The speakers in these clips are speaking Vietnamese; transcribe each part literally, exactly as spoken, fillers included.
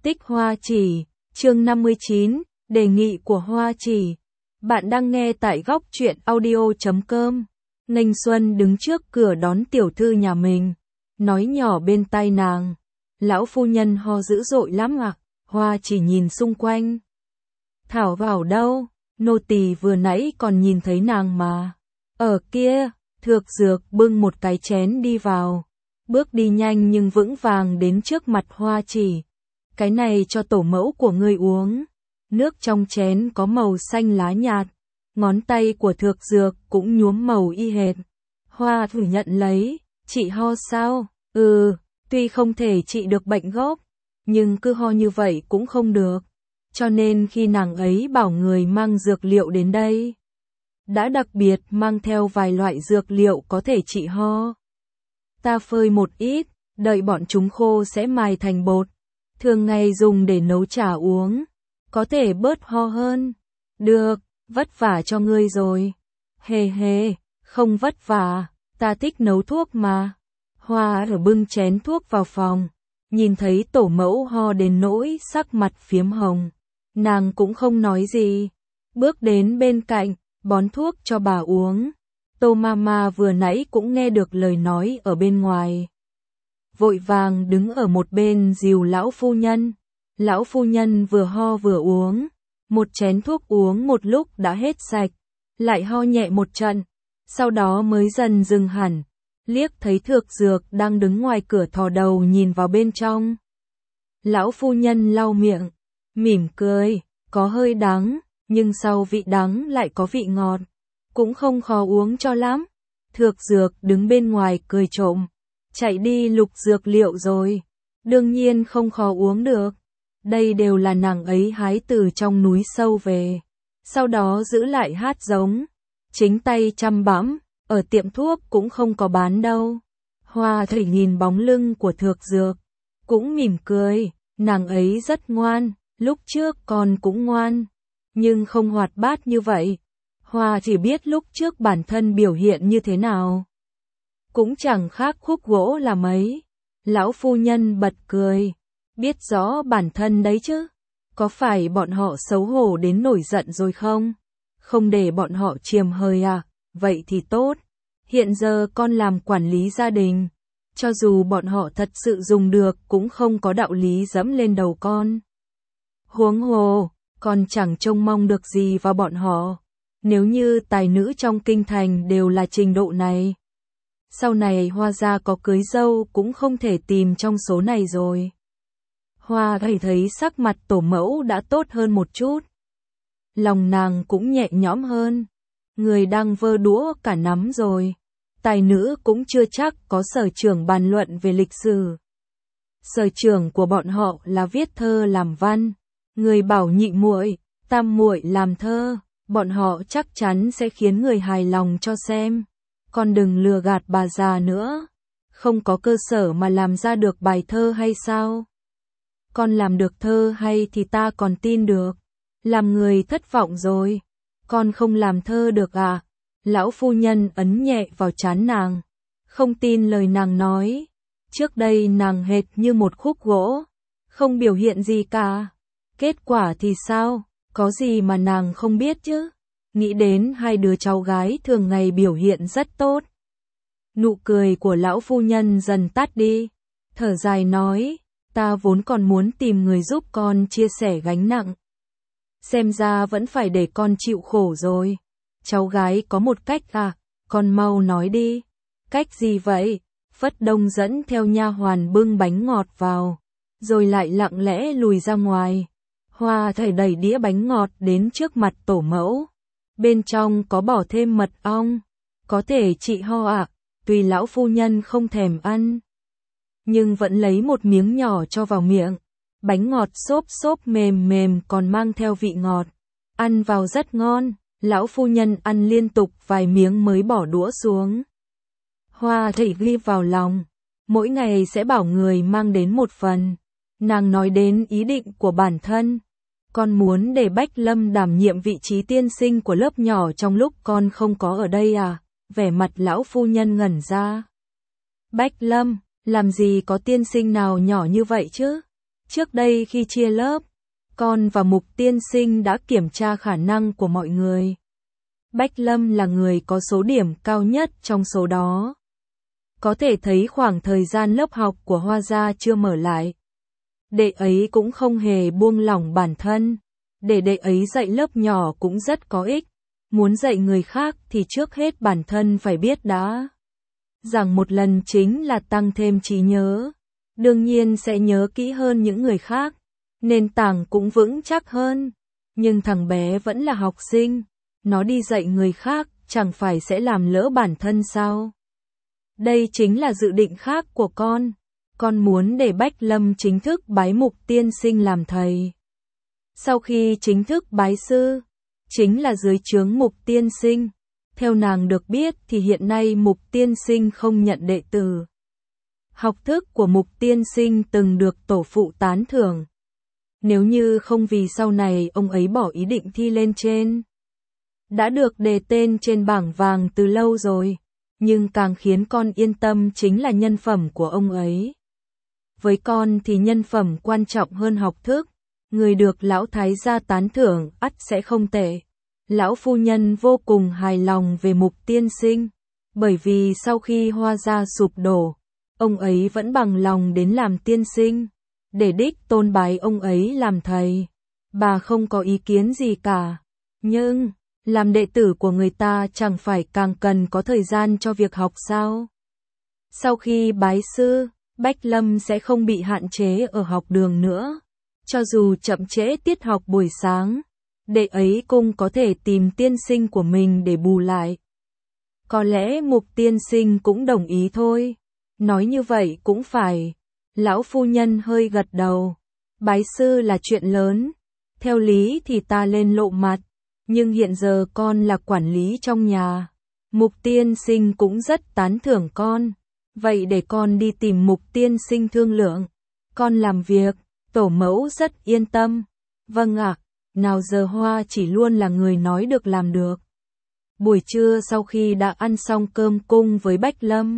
Tích Hoa Chỉ, chương năm mươi chín, đề nghị của Hoa Chỉ. Bạn đang nghe tại góc truyện audio chấm com. Nghênh Xuân đứng trước cửa đón tiểu thư nhà mình, nói nhỏ bên tai nàng. Lão phu nhân ho dữ dội lắm ạ. Hoa Chỉ nhìn xung quanh. Thảo vào đâu, nô tỳ vừa nãy còn nhìn thấy nàng mà. Ở kia, Thược Dược bưng một cái chén đi vào. Bước đi nhanh nhưng vững vàng đến trước mặt Hoa Chỉ. Cái này cho tổ mẫu của ngươi uống. Nước trong chén có màu xanh lá nhạt. Ngón tay của Thược Dược cũng nhuốm màu y hệt. Hoa thử nhận lấy. Chị ho sao? Ừ, tuy không thể trị được bệnh gốc, nhưng cứ ho như vậy cũng không được. Cho nên khi nàng ấy bảo người mang dược liệu đến đây, đã đặc biệt mang theo vài loại dược liệu có thể trị ho. Ta phơi một ít, đợi bọn chúng khô sẽ mài thành bột. Thường ngày dùng để nấu trà uống, có thể bớt ho hơn. Được, vất vả cho ngươi rồi. Hề hề, không vất vả, ta thích nấu thuốc mà. Hoa ở bưng chén thuốc vào phòng, nhìn thấy tổ mẫu ho đến nỗi sắc mặt phiếm hồng. Nàng cũng không nói gì, bước đến bên cạnh, bón thuốc cho bà uống. Tô Mama vừa nãy cũng nghe được lời nói ở bên ngoài, vội vàng đứng ở một bên dìu lão phu nhân. Lão phu nhân vừa ho vừa uống, một chén thuốc uống một lúc đã hết sạch, lại ho nhẹ một trận, sau đó mới dần dừng hẳn, liếc thấy Thược Dược đang đứng ngoài cửa thò đầu nhìn vào bên trong. Lão phu nhân lau miệng, mỉm cười, có hơi đắng, nhưng sau vị đắng lại có vị ngọt, cũng không khó uống cho lắm. Thược Dược đứng bên ngoài cười trộm, chạy đi lục dược liệu rồi, đương nhiên không khó uống được. Đây đều là nàng ấy hái từ trong núi sâu về, sau đó giữ lại hạt giống, chính tay chăm bẵm, ở tiệm thuốc cũng không có bán đâu. Hoa Thủy nhìn bóng lưng của Thược Dược, cũng mỉm cười, nàng ấy rất ngoan, lúc trước con cũng ngoan, nhưng không hoạt bát như vậy. Hoa chỉ biết lúc trước bản thân biểu hiện như thế nào, cũng chẳng khác khúc gỗ là mấy. Lão phu nhân bật cười, biết rõ bản thân đấy chứ, có phải bọn họ xấu hổ đến nổi giận rồi không? Không để bọn họ chiêm hơi à? Vậy thì tốt. Hiện giờ con làm quản lý gia đình, cho dù bọn họ thật sự dùng được cũng không có đạo lý dẫm lên đầu con. Huống hồ, con chẳng trông mong được gì vào bọn họ. Nếu như tài nữ trong kinh thành đều là trình độ này, sau này Hoa gia có cưới dâu cũng không thể tìm trong số này rồi. Hoa thấy thấy sắc mặt tổ mẫu đã tốt hơn một chút, lòng nàng cũng nhẹ nhõm hơn. Người đang vơ đũa cả nắm rồi, tài nữ cũng chưa chắc có sở trường bàn luận về lịch sử. Sở trường của bọn họ là viết thơ làm văn. Người bảo nhị muội, tam muội làm thơ, bọn họ chắc chắn sẽ khiến người hài lòng cho xem. Con đừng lừa gạt bà già nữa, không có cơ sở mà làm ra được bài thơ hay sao? Con làm được thơ hay thì ta còn tin được, làm người thất vọng rồi. Con không làm thơ được à? Lão phu nhân ấn nhẹ vào trán nàng, không tin lời nàng nói. Trước đây nàng hệt như một khúc gỗ, không biểu hiện gì cả. Kết quả thì sao? Có gì mà nàng không biết chứ? Nghĩ đến hai đứa cháu gái thường ngày biểu hiện rất tốt. Nụ cười của lão phu nhân dần tắt đi, thở dài nói, ta vốn còn muốn tìm người giúp con chia sẻ gánh nặng. Xem ra vẫn phải để con chịu khổ rồi. Cháu gái có một cách à? Con mau nói đi. Cách gì vậy? Phất Đông dẫn theo nha hoàn bưng bánh ngọt vào, rồi lại lặng lẽ lùi ra ngoài. Hoa thầy đẩy đĩa bánh ngọt đến trước mặt tổ mẫu. Bên trong có bỏ thêm mật ong, có thể trị ho ạ. À? Tuy lão phu nhân không thèm ăn, nhưng vẫn lấy một miếng nhỏ cho vào miệng. Bánh ngọt xốp xốp mềm mềm còn mang theo vị ngọt, ăn vào rất ngon. Lão phu nhân ăn liên tục vài miếng mới bỏ đũa xuống. Hoa thầy ghi vào lòng, mỗi ngày sẽ bảo người mang đến một phần. Nàng nói đến ý định của bản thân, con muốn để Bách Lâm đảm nhiệm vị trí tiên sinh của lớp nhỏ trong lúc con không có ở đây à? Vẻ mặt lão phu nhân ngẩn ra. Bách Lâm, làm gì có tiên sinh nào nhỏ như vậy chứ? Trước đây khi chia lớp, con và Mục tiên sinh đã kiểm tra khả năng của mọi người. Bách Lâm là người có số điểm cao nhất trong số đó. Có thể thấy khoảng thời gian lớp học của Hoa gia chưa mở lại, đệ ấy cũng không hề buông lỏng bản thân. Để đệ ấy dạy lớp nhỏ cũng rất có ích. Muốn dạy người khác thì trước hết bản thân phải biết đã. Giảng một lần chính là tăng thêm trí nhớ. Đương nhiên sẽ nhớ kỹ hơn những người khác. Nền tảng cũng vững chắc hơn. Nhưng thằng bé vẫn là học sinh. Nó đi dạy người khác chẳng phải sẽ làm lỡ bản thân sao? Đây chính là dự định khác của con. Con muốn để Bách Lâm chính thức bái Mục tiên sinh làm thầy. Sau khi chính thức bái sư, chính là dưới trướng Mục tiên sinh. Theo nàng được biết thì hiện nay Mục tiên sinh không nhận đệ tử. Học thức của Mục tiên sinh từng được tổ phụ tán thưởng. Nếu như không vì sau này ông ấy bỏ ý định thi lên trên, đã được đề tên trên bảng vàng từ lâu rồi. Nhưng càng khiến con yên tâm chính là nhân phẩm của ông ấy. Với con thì nhân phẩm quan trọng hơn học thức. Người được lão thái gia tán thưởng ắt sẽ không tệ. Lão phu nhân vô cùng hài lòng về Mục tiên sinh. Bởi vì sau khi Hoa gia sụp đổ, ông ấy vẫn bằng lòng đến làm tiên sinh. Để đích tôn bái ông ấy làm thầy. Bà không có ý kiến gì cả. Nhưng làm đệ tử của người ta chẳng phải càng cần có thời gian cho việc học sao? Sau khi bái sư, Bách Lâm sẽ không bị hạn chế ở học đường nữa. Cho dù chậm trễ tiết học buổi sáng, đệ ấy cũng có thể tìm tiên sinh của mình để bù lại. Có lẽ Mục tiên sinh cũng đồng ý thôi. Nói như vậy cũng phải. Lão phu nhân hơi gật đầu. Bái sư là chuyện lớn. Theo lý thì ta lên lộ mặt. Nhưng hiện giờ con là quản lý trong nhà. Mục tiên sinh cũng rất tán thưởng con. Vậy để con đi tìm Mục tiên sinh thương lượng. Con làm việc, tổ mẫu rất yên tâm. Vâng ạ, nào giờ Hoa chỉ luôn là người nói được làm được. Buổi trưa sau khi đã ăn xong cơm cung với Bách Lâm,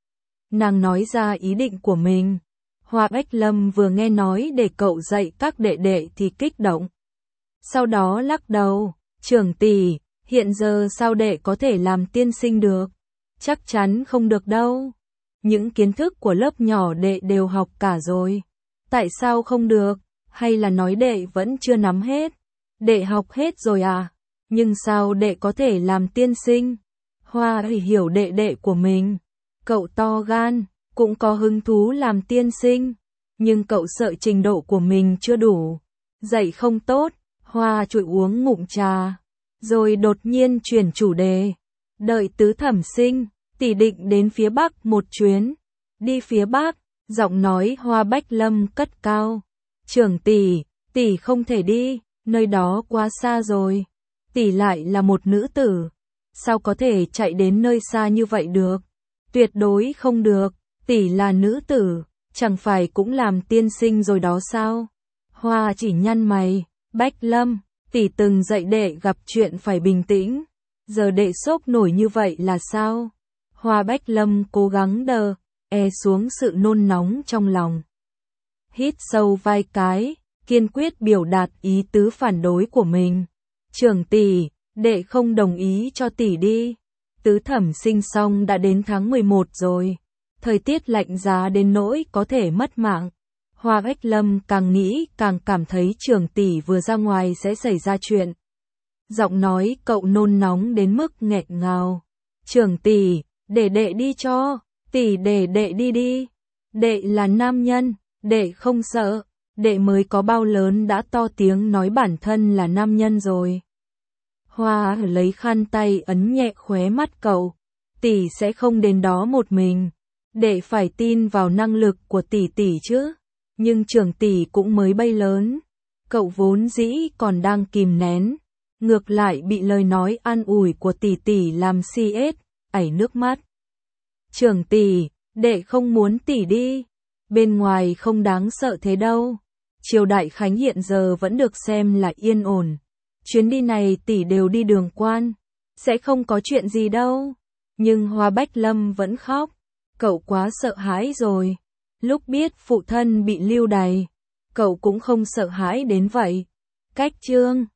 nàng nói ra ý định của mình. Hoa Bách Lâm vừa nghe nói để cậu dạy các đệ đệ thì kích động. Sau đó lắc đầu. Trưởng tỷ, hiện giờ sao đệ có thể làm tiên sinh được? Chắc chắn không được đâu. Những kiến thức của lớp nhỏ đệ đều học cả rồi. Tại sao không được? Hay là nói đệ vẫn chưa nắm hết? Đệ học hết rồi à? Nhưng sao đệ có thể làm tiên sinh? Hoa hiểu đệ đệ của mình. Cậu to gan, cũng có hứng thú làm tiên sinh. Nhưng cậu sợ trình độ của mình chưa đủ. Dạy không tốt. Hoa trụi uống ngụm trà, rồi đột nhiên chuyển chủ đề. Đợi tứ thẩm sinh, tỷ định đến phía Bắc một chuyến. Đi phía Bắc, giọng nói Hoa Bách Lâm cất cao. Trưởng tỷ, tỷ không thể đi, nơi đó quá xa rồi. Tỷ lại là một nữ tử, sao có thể chạy đến nơi xa như vậy được? Tuyệt đối không được, tỷ là nữ tử, chẳng phải cũng làm tiên sinh rồi đó sao? Hoa chỉ nhăn mày. Bách Lâm, tỷ từng dạy đệ gặp chuyện phải bình tĩnh. Giờ đệ sốc nổi như vậy là sao? Hoa Bách Lâm cố gắng đờ, e xuống sự nôn nóng trong lòng. Hít sâu vài cái, kiên quyết biểu đạt ý tứ phản đối của mình. Trưởng tỷ, đệ không đồng ý cho tỷ đi. Tứ thẩm sinh xong đã đến tháng mười một rồi. Thời tiết lạnh giá đến nỗi có thể mất mạng. Hoa Bách Lâm càng nghĩ càng cảm thấy trưởng tỷ vừa ra ngoài sẽ xảy ra chuyện. Giọng nói cậu nôn nóng đến mức nghẹn ngào. Trưởng tỷ, để đệ đi cho, tỷ để đệ đi đi. Đệ là nam nhân, đệ không sợ, đệ mới có bao lớn đã to tiếng nói bản thân là nam nhân rồi. Hoa lấy khăn tay ấn nhẹ khóe mắt cậu. Tỷ sẽ không đến đó một mình. Đệ phải tin vào năng lực của tỷ tỷ chứ. Nhưng trưởng tỷ cũng mới bay lớn. Cậu vốn dĩ còn đang kìm nén. Ngược lại bị lời nói an ủi của tỷ tỷ làm si ết, ảy nước mắt. Trưởng tỷ, đệ không muốn tỷ đi. Bên ngoài không đáng sợ thế đâu. Triều Đại Khánh hiện giờ vẫn được xem là yên ổn. Chuyến đi này tỷ đều đi đường quan. Sẽ không có chuyện gì đâu. Nhưng Hoa Bách Lâm vẫn khóc. Cậu quá sợ hãi rồi. Lúc biết phụ thân bị lưu đày, cậu cũng không sợ hãi đến vậy. Cách chương